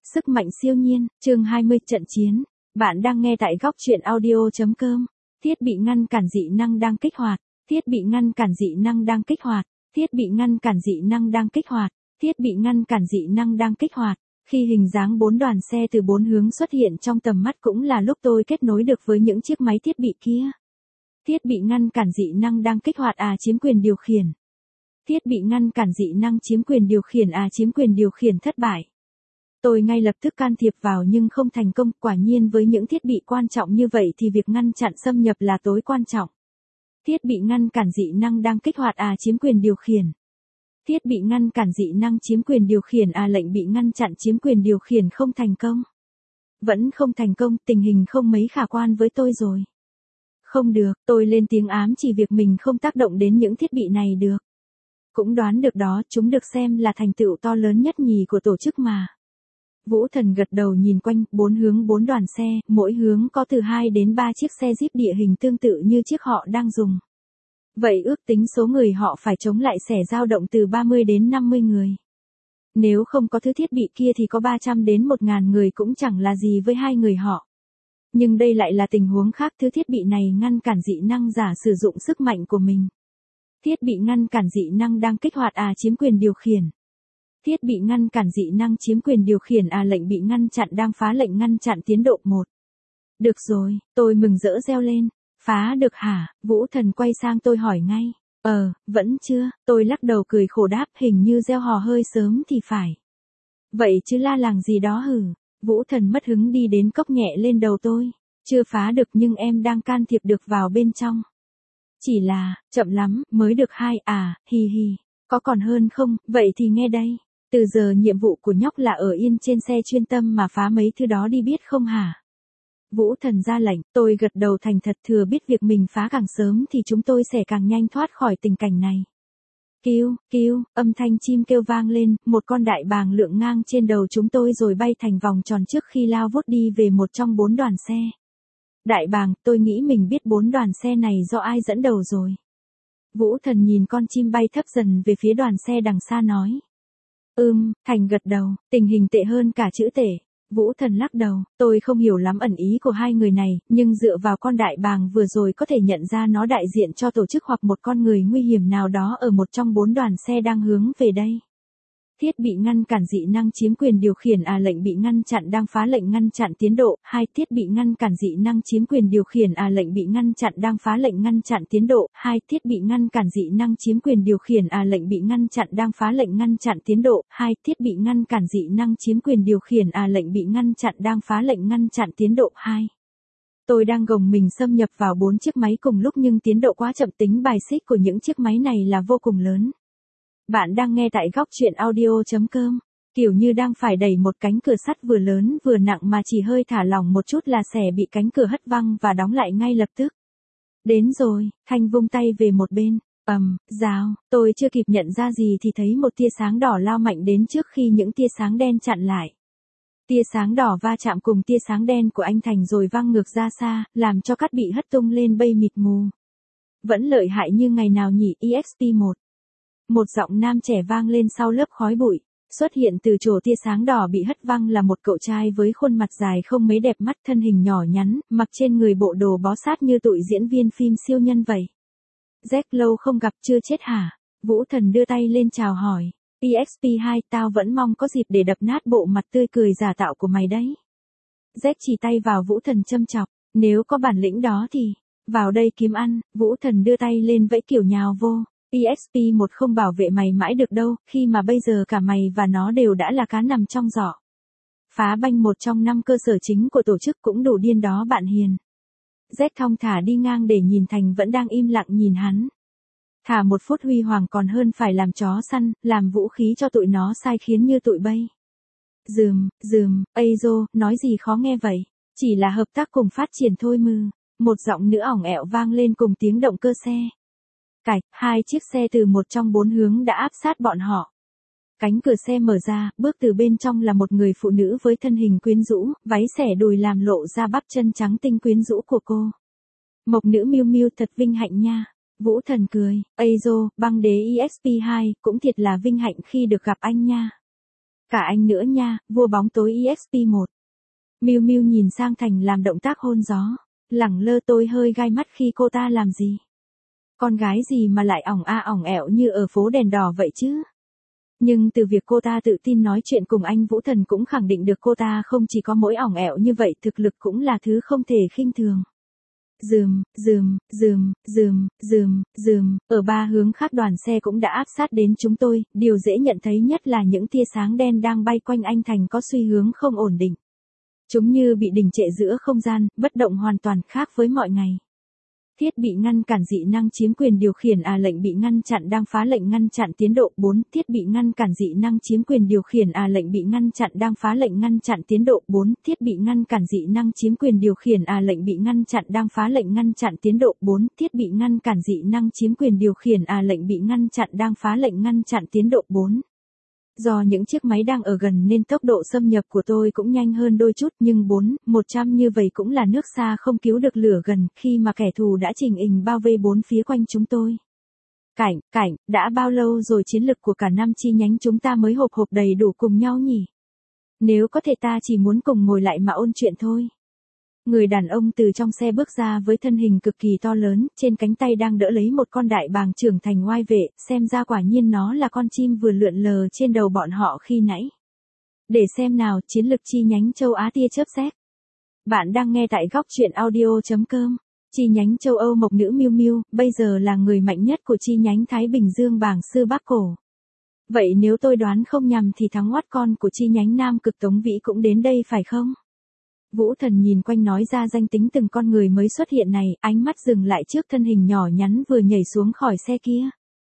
Sức mạnh siêu nhiên, chương 20 trận chiến. Bạn đang nghe tại góc truyện audio.com. Thiết bị ngăn cản dị năng đang kích hoạt. Thiết bị ngăn cản dị năng đang kích hoạt. Thiết bị ngăn cản dị năng đang kích hoạt. Thiết bị ngăn cản dị năng đang kích hoạt. Khi hình dáng 4 đoàn xe từ 4 hướng xuất hiện trong tầm mắt cũng là lúc tôi kết nối được với những chiếc máy thiết bị kia. Thiết bị ngăn cản dị năng đang kích hoạt chiếm quyền điều khiển. Thiết bị ngăn cản dị năng chiếm quyền điều khiển chiếm quyền điều khiển thất bại. Tôi ngay lập tức can thiệp vào nhưng không thành công, quả nhiên với những thiết bị quan trọng như vậy thì việc ngăn chặn xâm nhập là tối quan trọng. Thiết bị ngăn cản dị năng đang kích hoạt chiếm quyền điều khiển. Thiết bị ngăn cản dị năng chiếm quyền điều khiển lệnh bị ngăn chặn chiếm quyền điều khiển không thành công. Vẫn không thành công, tình hình không mấy khả quan với tôi rồi. Không được, tôi lên tiếng ám chỉ việc mình không tác động đến những thiết bị này được. Cũng đoán được đó, chúng được xem là thành tựu to lớn nhất nhì của tổ chức mà. Vũ Thần gật đầu nhìn quanh, 4 hướng 4 đoàn xe, mỗi hướng có từ 2 đến 3 chiếc xe Jeep địa hình tương tự như chiếc họ đang dùng. Vậy ước tính số người họ phải chống lại sẽ dao động từ 30 đến 50 người. Nếu không có thứ thiết bị kia thì có 300 đến 1.000 người cũng chẳng là gì với hai người họ. Nhưng đây lại là tình huống khác, thứ thiết bị này ngăn cản dị năng giả sử dụng sức mạnh của mình. Thiết bị ngăn cản dị năng đang kích hoạt chiếm quyền điều khiển. Thiết bị ngăn cản dị năng chiếm quyền điều khiển lệnh bị ngăn chặn đang phá lệnh ngăn chặn tiến độ 1. Được rồi, tôi mừng rỡ reo lên. Phá được hả? Vũ Thần quay sang tôi hỏi ngay. Vẫn chưa, tôi lắc đầu cười khổ đáp, hình như gieo hò hơi sớm thì phải. Vậy chứ la làng gì đó hử? Vũ Thần mất hứng đi đến cốc nhẹ lên đầu tôi. Chưa phá được nhưng em đang can thiệp được vào bên trong. Chỉ là, chậm lắm, mới được 2 hi hi. Có còn hơn không, vậy thì nghe đây. Từ giờ nhiệm vụ của nhóc là ở yên trên xe chuyên tâm mà phá mấy thứ đó đi biết không hả? Vũ Thần ra lệnh, tôi gật đầu thành thật, thừa biết việc mình phá càng sớm thì chúng tôi sẽ càng nhanh thoát khỏi tình cảnh này. Kêu, âm thanh chim kêu vang lên, một con đại bàng lượn ngang trên đầu chúng tôi rồi bay thành vòng tròn trước khi lao vút đi về một trong 4 đoàn xe. Đại bàng, tôi nghĩ mình biết 4 đoàn xe này do ai dẫn đầu rồi. Vũ Thần nhìn con chim bay thấp dần về phía đoàn xe đằng xa nói. Thành gật đầu, tình hình tệ hơn cả chữ tệ. Vũ Thần lắc đầu, tôi không hiểu lắm ẩn ý của hai người này, nhưng dựa vào con đại bàng vừa rồi có thể nhận ra nó đại diện cho tổ chức hoặc một con người nguy hiểm nào đó ở một trong 4 đoàn xe đang hướng về đây. Thiết bị ngăn cản dị năng chiếm quyền điều khiển lệnh bị ngăn chặn đang phá lệnh ngăn chặn tiến độ. 2. Thiết bị ngăn cản dị năng chiếm quyền điều khiển lệnh bị ngăn chặn đang phá lệnh ngăn chặn tiến độ. 2. Thiết bị ngăn cản dị năng chiếm quyền điều khiển lệnh bị ngăn chặn đang phá lệnh ngăn chặn tiến độ. 2. Thiết bị ngăn cản dị năng chiếm quyền điều khiển lệnh bị ngăn chặn đang phá lệnh ngăn chặn tiến độ 2. Tôi đang gồng mình xâm nhập vào 4 chiếc máy cùng lúc nhưng tiến độ quá chậm, tính bài xích của những chiếc máy này là vô cùng lớn. Bạn đang nghe tại góc truyện audio.com, kiểu như đang phải đẩy một cánh cửa sắt vừa lớn vừa nặng mà chỉ hơi thả lỏng một chút là sẽ bị cánh cửa hất văng và đóng lại ngay lập tức. Đến rồi, Thanh vung tay về một bên, rào, tôi chưa kịp nhận ra gì thì thấy một tia sáng đỏ lao mạnh đến trước khi những tia sáng đen chặn lại. Tia sáng đỏ va chạm cùng tia sáng đen của anh Thành rồi văng ngược ra xa, làm cho cát bị hất tung lên bay mịt mù. Vẫn lợi hại như ngày nào nhỉ, EXP1. Một giọng nam trẻ vang lên sau lớp khói bụi, xuất hiện từ chỗ tia sáng đỏ bị hất văng là một cậu trai với khuôn mặt dài không mấy đẹp mắt, thân hình nhỏ nhắn, mặc trên người bộ đồ bó sát như tụi diễn viên phim siêu nhân vậy. Jack, lâu không gặp, chưa chết hả? Vũ Thần đưa tay lên chào hỏi. EXP2, tao vẫn mong có dịp để đập nát bộ mặt tươi cười giả tạo của mày đấy. Jack chỉ tay vào Vũ Thần châm chọc, nếu có bản lĩnh đó thì, vào đây kiếm ăn. Vũ Thần đưa tay lên vẫy kiểu nhào vô. EXP1 không bảo vệ mày mãi được đâu, khi mà bây giờ cả mày và nó đều đã là cá nằm trong giỏ. Phá banh một trong 5 cơ sở chính của tổ chức cũng đủ điên đó bạn hiền. Jack thong thả đi ngang để nhìn Thành vẫn đang im lặng nhìn hắn. Thả một phút huy hoàng còn hơn phải làm chó săn, làm vũ khí cho tụi nó sai khiến như tụi bay. Azo, nói gì khó nghe vậy, chỉ là hợp tác cùng phát triển thôi mừ. Một giọng nữ ỏng ẹo vang lên cùng tiếng động cơ xe. Cạch, 2 chiếc xe từ một trong 4 hướng đã áp sát bọn họ. Cánh cửa xe mở ra, bước từ bên trong là một người phụ nữ với thân hình quyến rũ, váy xẻ đùi làm lộ ra bắp chân trắng tinh quyến rũ của cô. Mộc nữ Miu Miu thật vinh hạnh nha. Vũ Thần cười, Azo, băng đế EXP2, cũng thiệt là vinh hạnh khi được gặp anh nha. Cả anh nữa nha, vua bóng tối EXP1. Miu Miu nhìn sang Thành làm động tác hôn gió. Lẳng lơ tôi hơi gai mắt khi cô ta làm gì. Con gái gì mà lại ỏng a ỏng ẹo như ở phố đèn đỏ vậy chứ. Nhưng từ việc cô ta tự tin nói chuyện cùng anh Vũ Thần cũng khẳng định được cô ta không chỉ có mỗi ỏng ẹo như vậy, thực lực cũng là thứ không thể khinh thường. Ở ba hướng khác đoàn xe cũng đã áp sát đến chúng tôi, điều dễ nhận thấy nhất là những tia sáng đen đang bay quanh anh Thành có xu hướng không ổn định. Chúng như bị đình trệ giữa không gian, bất động hoàn toàn khác với mọi ngày. Thiết bị ngăn cản dị năng chiếm quyền điều khiển lệnh bị ngăn chặn đang phá lệnh ngăn chặn tiến độ 4. Thiết bị ngăn cản dị năng chiếm quyền điều khiển lệnh bị ngăn chặn đang phá lệnh ngăn chặn tiến độ 4. Thiết bị ngăn cản dị năng chiếm quyền điều khiển lệnh bị ngăn chặn đang phá lệnh ngăn chặn tiến độ 4. Thiết bị ngăn cản dị năng chiếm quyền điều khiển lệnh bị ngăn chặn đang phá lệnh ngăn chặn tiến độ 4. Do những chiếc máy đang ở gần nên tốc độ xâm nhập của tôi cũng nhanh hơn đôi chút, nhưng 100 như vậy cũng là nước xa không cứu được lửa gần khi mà kẻ thù đã chình ình bao vây bốn phía quanh chúng tôi. Cảnh, đã bao lâu rồi chiến lực của cả năm chi nhánh chúng ta mới hộp đầy đủ cùng nhau nhỉ? Nếu có thể ta chỉ muốn cùng ngồi lại mà ôn chuyện thôi. Người đàn ông từ trong xe bước ra với thân hình cực kỳ to lớn, trên cánh tay đang đỡ lấy một con đại bàng trưởng thành oai vệ, xem ra quả nhiên nó là con chim vừa lượn lờ trên đầu bọn họ khi nãy. Để xem nào, chiến lực chi nhánh châu Á tia chớp xét. Bạn đang nghe tại góc truyện audio.com. Chi nhánh châu Âu mộc nữ Miu Miu, bây giờ là người mạnh nhất của chi nhánh Thái Bình Dương bàng sư Bắc Cổ. Vậy nếu tôi đoán không nhầm thì thắng oát con của chi nhánh Nam Cực Tống Vĩ cũng đến đây phải không? Vũ Thần nhìn quanh nói ra danh tính từng con người mới xuất hiện này, ánh mắt dừng lại trước thân hình nhỏ nhắn vừa nhảy xuống khỏi xe kia.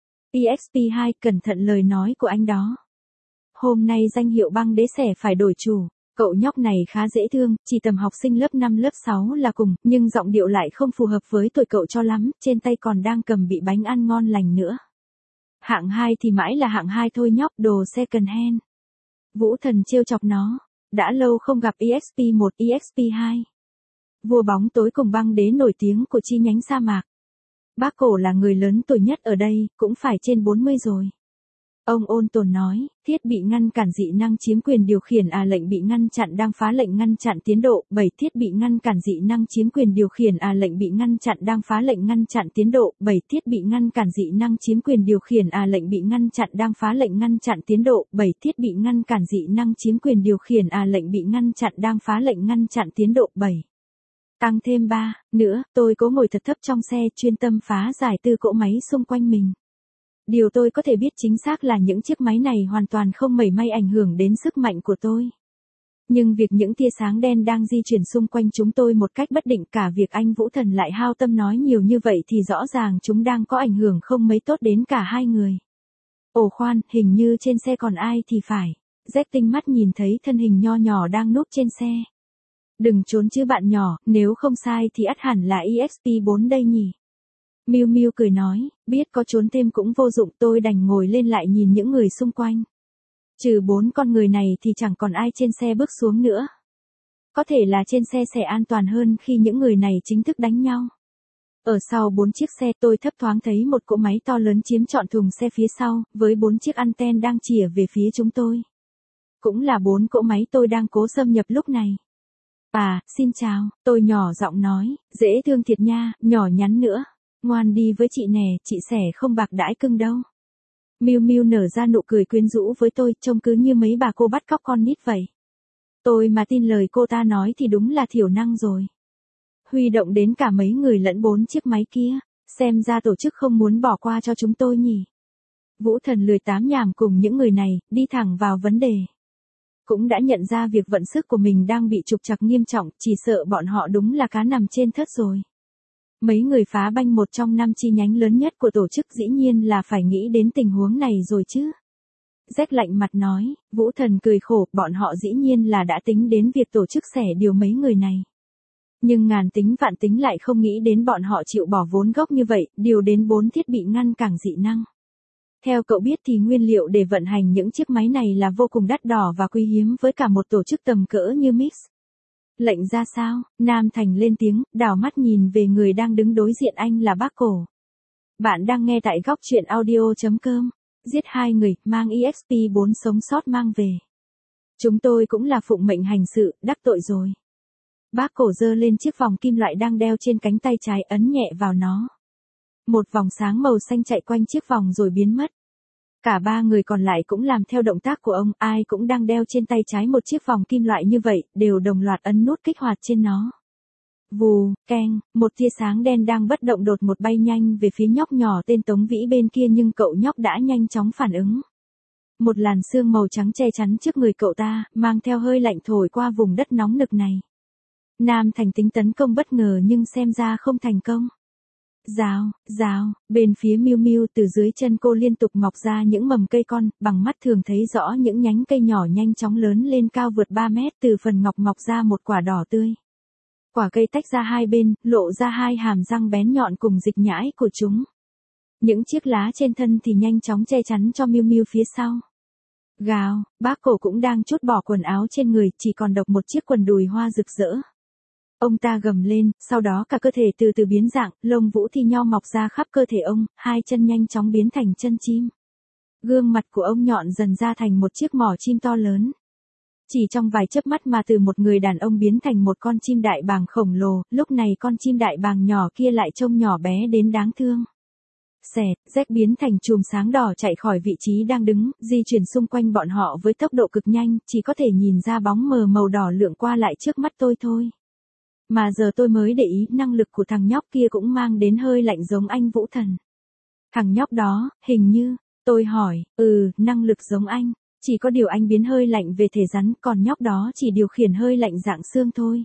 EXP2, cẩn thận lời nói của anh đó. Hôm nay danh hiệu băng đế sẽ phải đổi chủ. Cậu nhóc này khá dễ thương, chỉ tầm học sinh lớp 5 lớp 6 là cùng, nhưng giọng điệu lại không phù hợp với tuổi cậu cho lắm, trên tay còn đang cầm bị bánh ăn ngon lành nữa. Hạng 2 thì mãi là hạng 2 thôi nhóc, đồ second hand. Vũ Thần trêu chọc nó. Đã lâu không gặp EXP1, EXP2. Vua bóng tối cùng băng đế nổi tiếng của chi nhánh sa mạc. Bác Cổ là người lớn tuổi nhất ở đây, cũng phải trên 40 rồi. Ông ôn tồn nói, thiết bị ngăn cản dị năng chiếm quyền điều khiển lệnh bị ngăn chặn đang phá lệnh ngăn chặn tiến độ 7. Thiết bị ngăn cản dị năng chiếm quyền điều khiển lệnh bị ngăn chặn đang phá lệnh ngăn chặn tiến độ 7. Thiết bị ngăn cản dị năng chiếm quyền điều khiển lệnh bị ngăn chặn đang phá lệnh ngăn chặn tiến độ 7. Thiết bị ngăn cản dị năng chiếm quyền điều khiển lệnh bị ngăn chặn đang phá lệnh ngăn chặn tiến độ 7. Tăng thêm 3 nữa, tôi cố ngồi thật thấp trong xe chuyên tâm phá giải từ cỗ máy xung quanh mình. Điều tôi có thể biết chính xác là những chiếc máy này hoàn toàn không mảy may ảnh hưởng đến sức mạnh của tôi. Nhưng việc những tia sáng đen đang di chuyển xung quanh chúng tôi một cách bất định, cả việc anh Vũ Thần lại hao tâm nói nhiều như vậy thì rõ ràng chúng đang có ảnh hưởng không mấy tốt đến cả hai người. Ồ khoan, hình như trên xe còn ai thì phải. Jack tinh mắt nhìn thấy thân hình nho nhỏ đang núp trên xe. Đừng trốn chứ bạn nhỏ, nếu không sai thì ắt hẳn là EXP4 đây nhỉ. Miu Miu cười nói, biết có trốn thêm cũng vô dụng, tôi đành ngồi lên lại nhìn những người xung quanh. Trừ 4 con người này thì chẳng còn ai trên xe bước xuống nữa. Có thể là trên xe sẽ an toàn hơn khi những người này chính thức đánh nhau. Ở sau 4 chiếc xe tôi thấp thoáng thấy một cỗ máy to lớn chiếm trọn thùng xe phía sau, với 4 chiếc anten đang chìa về phía chúng tôi. Cũng là 4 cỗ máy tôi đang cố xâm nhập lúc này. Xin chào, tôi nhỏ giọng nói, dễ thương thiệt nha, nhỏ nhắn nữa. Ngoan đi với chị nè, chị sẽ không bạc đãi cưng đâu. Miu Miu nở ra nụ cười quyến rũ với tôi, trông cứ như mấy bà cô bắt cóc con nít vậy. Tôi mà tin lời cô ta nói thì đúng là thiểu năng rồi. Huy động đến cả mấy người lẫn 4 chiếc máy kia, xem ra tổ chức không muốn bỏ qua cho chúng tôi nhỉ. Vũ Thần lười tám nhảm cùng những người này, đi thẳng vào vấn đề. Cũng đã nhận ra việc vận sức của mình đang bị trục trặc nghiêm trọng, chỉ sợ bọn họ đúng là cá nằm trên thớt rồi. Mấy người phá banh một trong 5 chi nhánh lớn nhất của tổ chức dĩ nhiên là phải nghĩ đến tình huống này rồi chứ. Jack lạnh mặt nói, Vũ Thần cười khổ, bọn họ dĩ nhiên là đã tính đến việc tổ chức xẻ điều mấy người này. Nhưng ngàn tính vạn tính lại không nghĩ đến bọn họ chịu bỏ vốn gốc như vậy, điều đến 4 thiết bị ngăn cản dị năng. Theo cậu biết thì nguyên liệu để vận hành những chiếc máy này là vô cùng đắt đỏ và quý hiếm với cả một tổ chức tầm cỡ như Mix. Lệnh ra sao? Nam Thành lên tiếng, đảo mắt nhìn về người đang đứng đối diện anh là bác Cổ. Bạn đang nghe tại góc truyện audio.com. Giết 2 người, mang EXP4 sống sót mang về. Chúng tôi cũng là phụng mệnh hành sự, đắc tội rồi. Bác cổ giơ lên chiếc vòng kim loại đang đeo trên cánh tay trái, ấn nhẹ vào nó. Một vòng sáng màu xanh chạy quanh chiếc vòng rồi biến mất. Cả ba người còn lại cũng làm theo động tác của ông, ai cũng đang đeo trên tay trái một chiếc vòng kim loại như vậy, đều đồng loạt ấn nút kích hoạt trên nó. Vù, keng, một tia sáng đen đang bất động đột ngột bay nhanh về phía nhóc nhỏ tên Tống Vĩ bên kia, nhưng cậu nhóc đã nhanh chóng phản ứng. Một làn sương màu trắng che chắn trước người cậu ta, mang theo hơi lạnh thổi qua vùng đất nóng nực này. Nam Thành tính tấn công bất ngờ nhưng xem ra không thành công. Rào, rào, bên phía Miu Miu từ dưới chân cô liên tục mọc ra những mầm cây con, bằng mắt thường thấy rõ những nhánh cây nhỏ nhanh chóng lớn lên cao vượt 3 mét, từ phần ngọc mọc ra một quả đỏ tươi. Quả cây tách ra hai bên, lộ ra hai hàm răng bén nhọn cùng dịch nhãi của chúng. Những chiếc lá trên thân thì nhanh chóng che chắn cho Miu Miu phía sau. Gào, bác cổ cũng đang trút bỏ quần áo trên người, chỉ còn độc một chiếc quần đùi hoa rực rỡ. Ông ta gầm lên, sau đó cả cơ thể từ từ biến dạng, lông vũ thi nhau mọc ra khắp cơ thể ông, hai chân nhanh chóng biến thành chân chim. Gương mặt của ông nhọn dần ra thành một chiếc mỏ chim to lớn. Chỉ trong vài chớp mắt mà từ một người đàn ông biến thành một con chim đại bàng khổng lồ, lúc này con chim đại bàng nhỏ kia lại trông nhỏ bé đến đáng thương. Xẹt, rách biến thành chùm sáng đỏ chạy khỏi vị trí đang đứng, di chuyển xung quanh bọn họ với tốc độ cực nhanh, chỉ có thể nhìn ra bóng mờ màu đỏ lượn qua lại trước mắt tôi thôi. Mà giờ tôi mới để ý, năng lực của thằng nhóc kia cũng mang đến hơi lạnh giống anh Vũ Thần. Thằng nhóc đó, hình như, tôi hỏi, năng lực giống anh, chỉ có điều anh biến hơi lạnh về thể rắn, còn nhóc đó chỉ điều khiển hơi lạnh dạng xương thôi.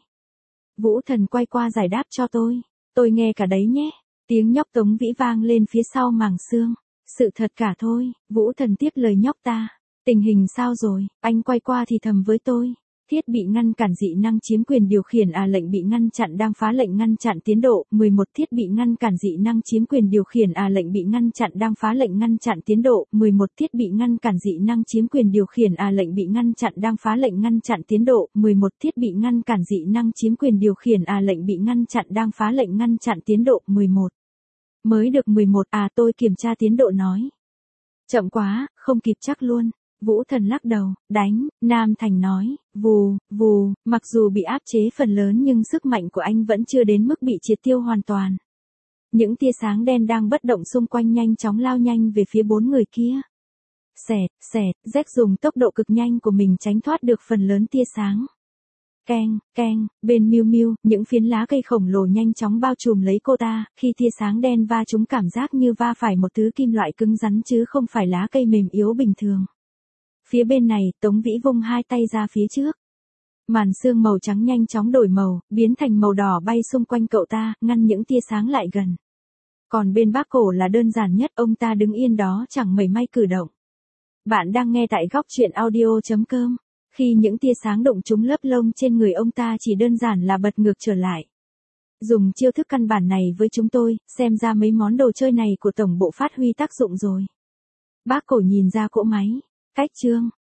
Vũ Thần quay qua giải đáp cho tôi nghe cả đấy nhé. Tiếng nhóc Tống Vĩ vang lên phía sau màng xương. Sự thật cả thôi, Vũ Thần tiếp lời nhóc ta. Tình hình sao rồi? Anh quay qua thì thầm với tôi. Thiết bị ngăn cản dị năng chiếm quyền điều khiển lệnh bị ngăn chặn đang phá lệnh ngăn chặn tiến độ. 11 thiết bị ngăn cản dị năng chiếm quyền điều khiển lệnh bị ngăn chặn đang phá lệnh ngăn chặn tiến độ. 11 thiết bị ngăn cản dị năng chiếm quyền điều khiển lệnh bị ngăn chặn đang phá lệnh ngăn chặn tiến độ. 11 thiết bị ngăn cản dị năng chiếm quyền điều khiển lệnh bị ngăn chặn đang phá lệnh ngăn chặn tiến độ. 11. Mới được 11 tôi kiểm tra tiến độ nói. Chậm quá, không kịp chắc luôn. Vũ Thần lắc đầu, đánh, Nam Thành nói, vù, vù, mặc dù bị áp chế phần lớn nhưng sức mạnh của anh vẫn chưa đến mức bị triệt tiêu hoàn toàn. Những tia sáng đen đang bất động xung quanh nhanh chóng lao nhanh về phía bốn người kia. Xẹt, xẹt, Jack dùng tốc độ cực nhanh của mình tránh thoát được phần lớn tia sáng. Keng, keng, bên Miu Miu, những phiến lá cây khổng lồ nhanh chóng bao trùm lấy cô ta, khi tia sáng đen va chúng cảm giác như va phải một thứ kim loại cứng rắn chứ không phải lá cây mềm yếu bình thường. Phía bên này, Tống Vĩ vung hai tay ra phía trước. Màn sương màu trắng nhanh chóng đổi màu, biến thành màu đỏ bay xung quanh cậu ta, ngăn những tia sáng lại gần. Còn bên bác cổ là đơn giản nhất, ông ta đứng yên đó chẳng mảy may cử động. Bạn đang nghe tại góc truyện audio.com. Khi những tia sáng đụng trúng lớp lông trên người ông ta chỉ đơn giản là bật ngược trở lại. Dùng chiêu thức căn bản này với chúng tôi, xem ra mấy món đồ chơi này của tổng bộ phát huy tác dụng rồi. Bác cổ nhìn ra cỗ máy. Cách chương.